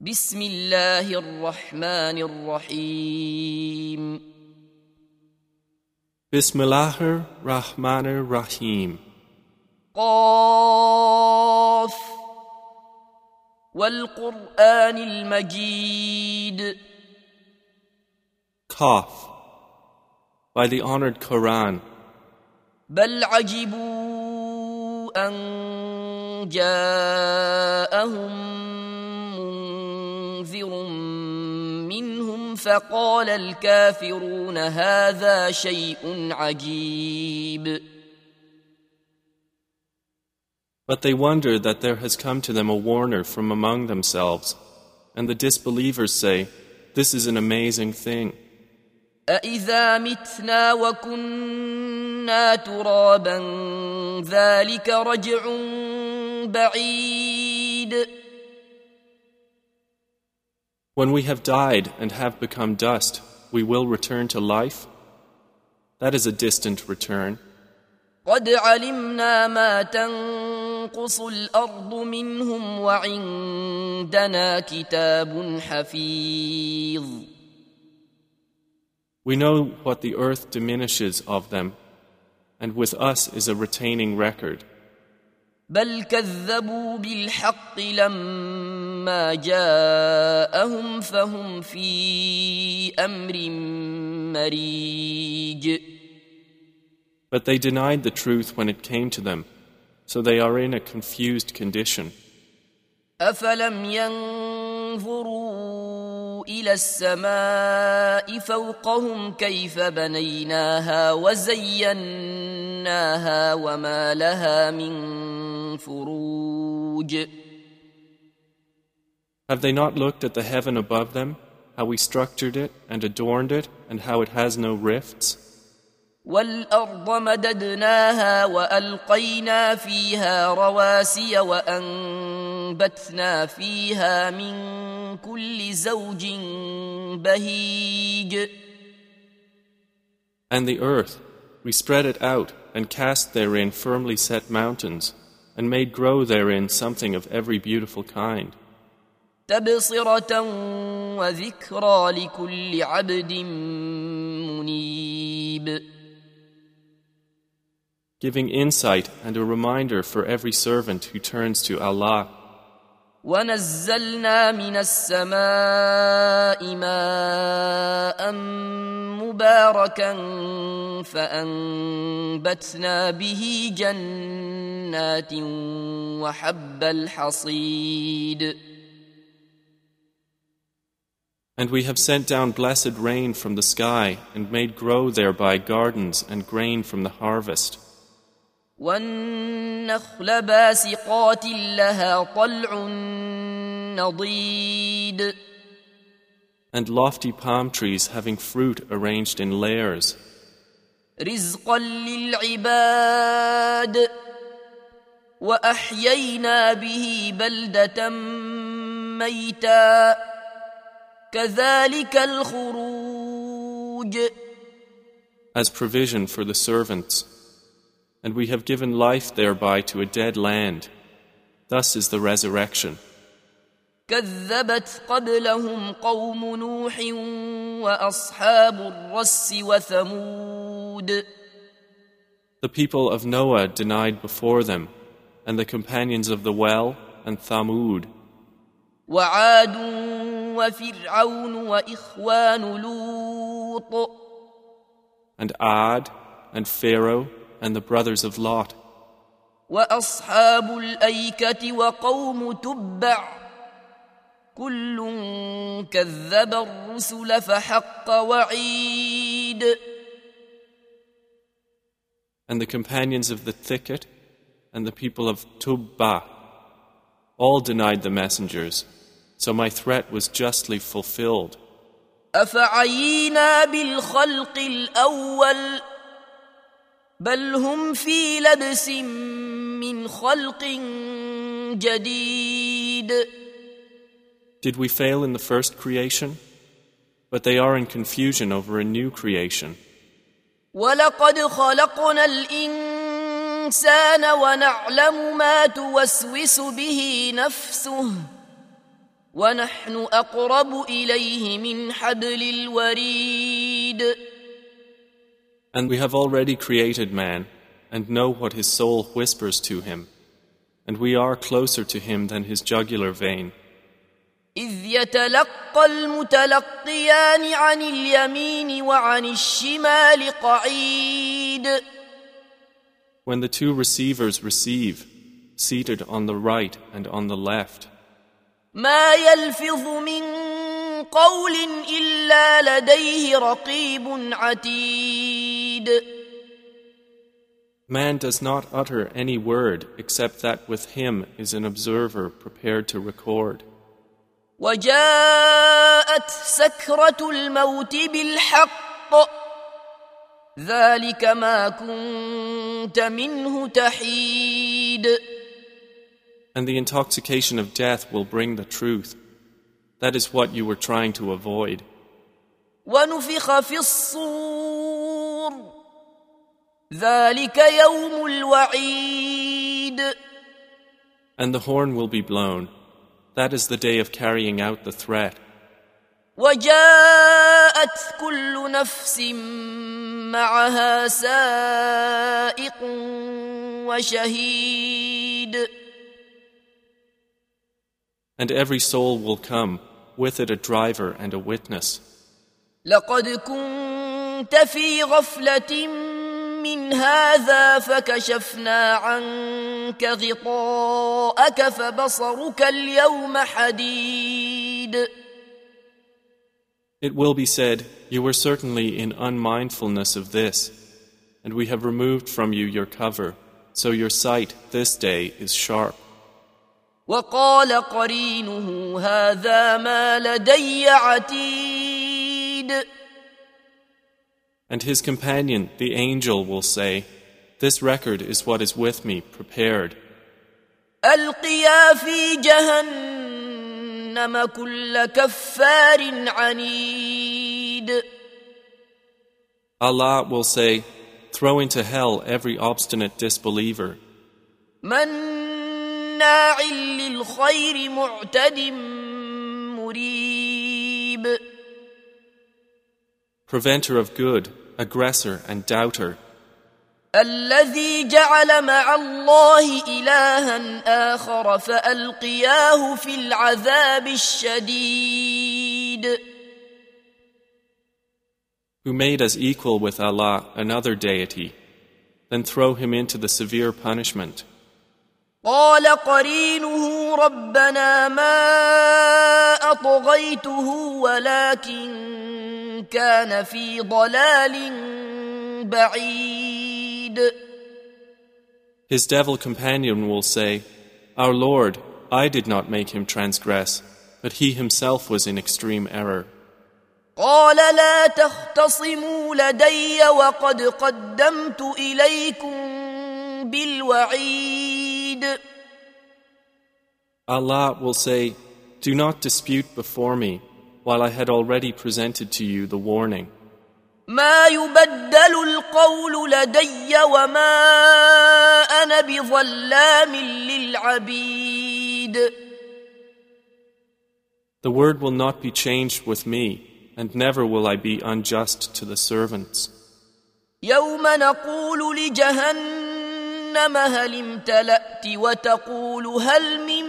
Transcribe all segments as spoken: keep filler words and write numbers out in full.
بسم الله الرحمن الرحيم Bismillahir Rahmanir Rahim. قاف والقرآن المجيد. Qaf, by the honored Quran. بل عجبوا أن جاءهم منذر منهم فقال الكافرون هذا شيء عجيب. But they wonder that there has come to them a warner from among themselves, and the disbelievers say, this is an amazing thing. أَإِذَا مِتْنَا وَكُنَّا تُرَابًا ذَلِكَ رَجْعٌ بَعِيدٌ. When we have died and have become dust, we will return to life? That is a distant return. قَدْ عَلِمْنَا مَا تَنقُصُ الْأَرْضُ مِنْهُمْ وَعِندَنَا كِتَابٌ حَفِيظٌ. We know what the earth diminishes of them, and with us is a retaining record. بل كذبوا بالحق لما جاءهم فهم في أمر مريج. But they denied the truth when it came to them, so they are in a confused condition. أفلم ينظروا إلى السماء فوقهم كيف بنيناها وزيناها وما لها من فروج. Have they not looked at the heaven above them, how we structured it and adorned it, and how it has no rifts? والأرض مددناها وألقينا فيها رواسي وأنبتنا فيها من كل زوج بهيج. And the earth, we spread it out and cast therein firmly set mountains, and made grow therein something of every beautiful kind. تبصرة وذكرى لكل عبد منيب. Giving insight and a reminder for every servant who turns to Allah. ونزلنا من السماء ماء مباركا فأنبتنا به جنات وحب الحصيد. And we have sent down blessed rain from the sky and made grow thereby gardens and grain from the harvest. والنخل باسقات لها طلع نضيد. And lofty palm trees having fruit arranged in layers. رزقا للعباد وأحيينا به بلدة ميتا كذلك الخروج. As provision for the servants. And we have given life thereby to a dead land. Thus is the resurrection. كذبت قبلهم قوم نوح وأصحاب الرس وثمود. The people of Noah denied before them, and the companions of the well and Thamud. وعاد وفرعون وإخوان لوط. And Ad and Pharaoh and the brothers of Lot. وأصحاب الأيكة وقوم تبع كل كذب الرسل فحق وعيد. And the companions of the thicket and the people of Tubba all denied the messengers, so my threat was justly fulfilled. أفعينا بالخلق الأول بل هم في لبس من خلق جديد. Did we fail in the first creation? But they are in confusion over a new creation. ولقد خلقنا الإنسان ونعلم ما توسوس به نفسه ونحن أقرب إليه من حبل الوريد. And we have already created man, and know what his soul whispers to him, and we are closer to him than his jugular vein. إذ يتلقى المتلقيان عن اليمين وعن الشمال قعيد. When the two receivers receive, seated on the right and on the left, ما يلفظ من قول إلا لديه رقيب عتيد. man does not utter any word except that with him is an observer prepared to record. وجاءت سكرة الموت بالحق ذلك ما كنت منه تحيد. And the intoxication of death will bring the truth. That is what you were trying to avoid. ونفخ في الصور ذلك يوم الوعيد. And the horn will be blown. That is the day of carrying out the threat. وجاءت كل نفس معها سائق وشهيد. And every soul will come, with it a driver and a witness. لقد كنت في غفلة من هذا فكشفنا عنك غطاءك فبصرك اليوم حديد. It will be said, you were certainly in unmindfulness of this, and we have removed from you your cover, so your sight this day is sharp. وقال قرينه هذا ما لدي عتيد. And his companion, the angel, will say, this record is what is with me, prepared. ألقيا في جهنم كل كفار عنيد. Allah will say, throw into hell every obstinate disbeliever, مناع للخير معتد مريب. preventer of good, aggressor and doubter, الذي جعل مع الله إلها آخر فألقياه في العذاب الشديد. who made as equal with Allah another deity, then throw him into the severe punishment. قال قرينه ربنا ما أطغيته ولكن كان في ضلال بعيد. His devil companion will say, our Lord, I did not make him transgress, but he himself was in extreme error. قال لا تختصموا لدي وقد قدمت إليكم بالوعيد. Allah will say, do not dispute before me, while I had already presented to you the warning. ما يبدل القول لدي وما أنا بظلام للعبيد. The word will not be changed with me, and never will I be unjust to the servants. يوم نقول لجهنم هل امتلأت وتقول هل من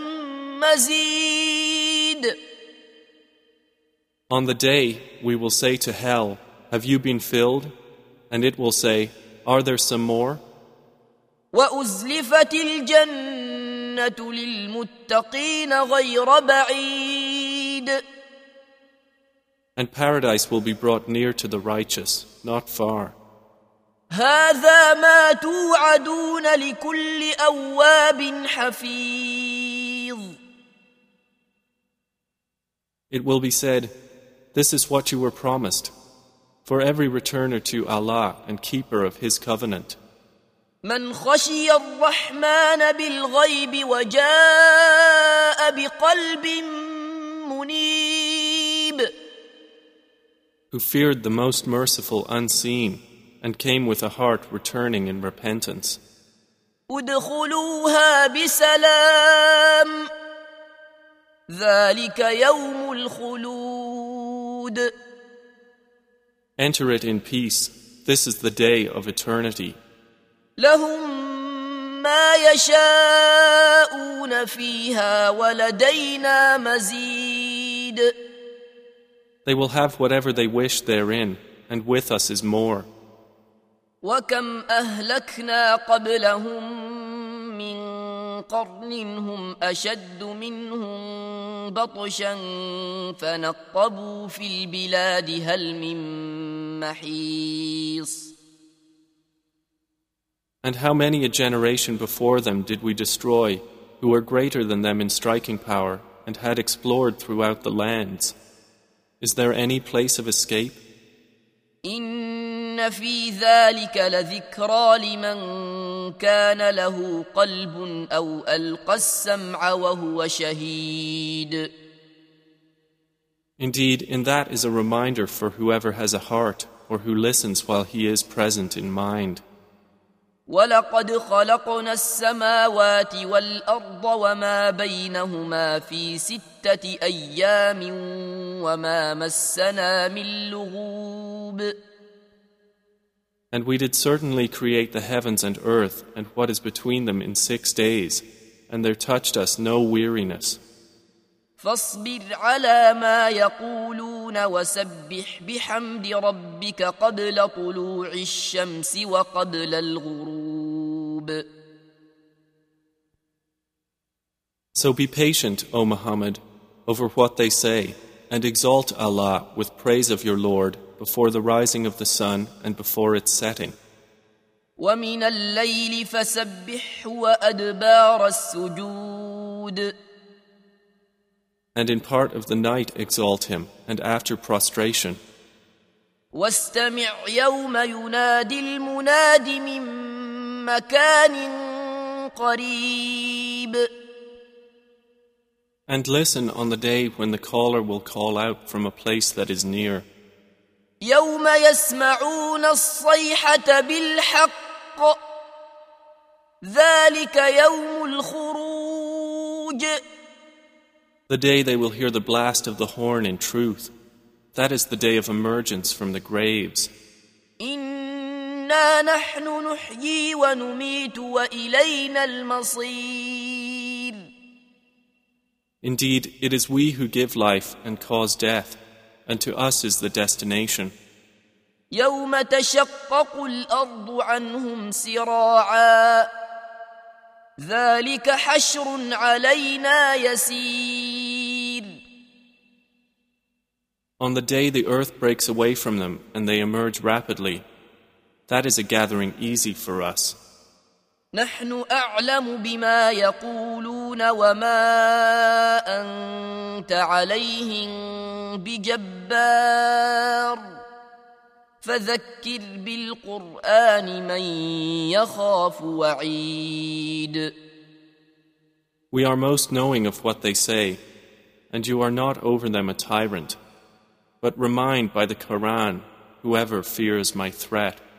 مزيد. On the day we will say to hell, have you been filled? And it will say, are there some more? وأزلفت الجنة للمتقين غير بعيد. And paradise will be brought near to the righteous, not far. هذا ما توعدون لكل أواب حفيظ. It will be said, this is what you were promised, for every returner to Allah and keeper of His covenant. من خشي الرحمن بالغيب وجاء بقلب منيب. Who feared the most merciful unseen and came with a heart returning in repentance. ادخلوها بسلام ذلك يوم الخلود. Enter it in peace. This is the day of eternity. لهم ما يشاءون فيها ولدينا مزيد. They will have whatever they wish therein, and with us is more. وكم أهلكنا قبلهم من قرن هم أشد منهم بطشا فنقبوا في البلاد هل من محيص. And how many a generation before them did we destroy, who were greater than them in striking power, and had explored throughout the lands? Is there any place of escape? إن في ذلك لذكرى لمن كان له قلب أو ألقى السمع وهو شهيد. Indeed, in that is a reminder for whoever has a heart or who listens while he is present in mind. ولقد خلقنا السماوات والأرض وما بينهما في ستة أيام وما مسنا من لغوب. And we did certainly create the heavens and earth and what is between them in six days, and there touched us no weariness. فاصبر على ما يقولون وسبح بحمد ربك قبل طلوع الشمس وقبل الغروب. So be patient, O Muhammad, over what they say, and exalt Allah with praise of your Lord before the rising of the sun and before its setting. ومن الليل فسبحه وأدبار السجود. And in part of the night exalt him, and after prostration. واستمع يوم ينادي المناد من مكان قريب. And listen on the day when the caller will call out from a place that is near. يوم يسمعون الصيحة بالحق ذلك يوم الخروج. The day they will hear the blast of the horn in truth. That is the day of emergence from the graves. إنا نحن نحيي ونميت وإلينا المصير. Indeed, it is we who give life and cause death, and to us is the destination. يوم تشقق الأرض عنهم سراعا ذلك حشر علينا يسير. On the day the earth breaks away from them and they emerge rapidly, that is a gathering easy for us. نحن أعلم بما يقولون وما أنت عليهم بجبار فذكر بالقرآن من يخاف وعيد. We are most knowing of what they say, and you are not over them a tyrant, but remind by the Quran whoever fears my threat.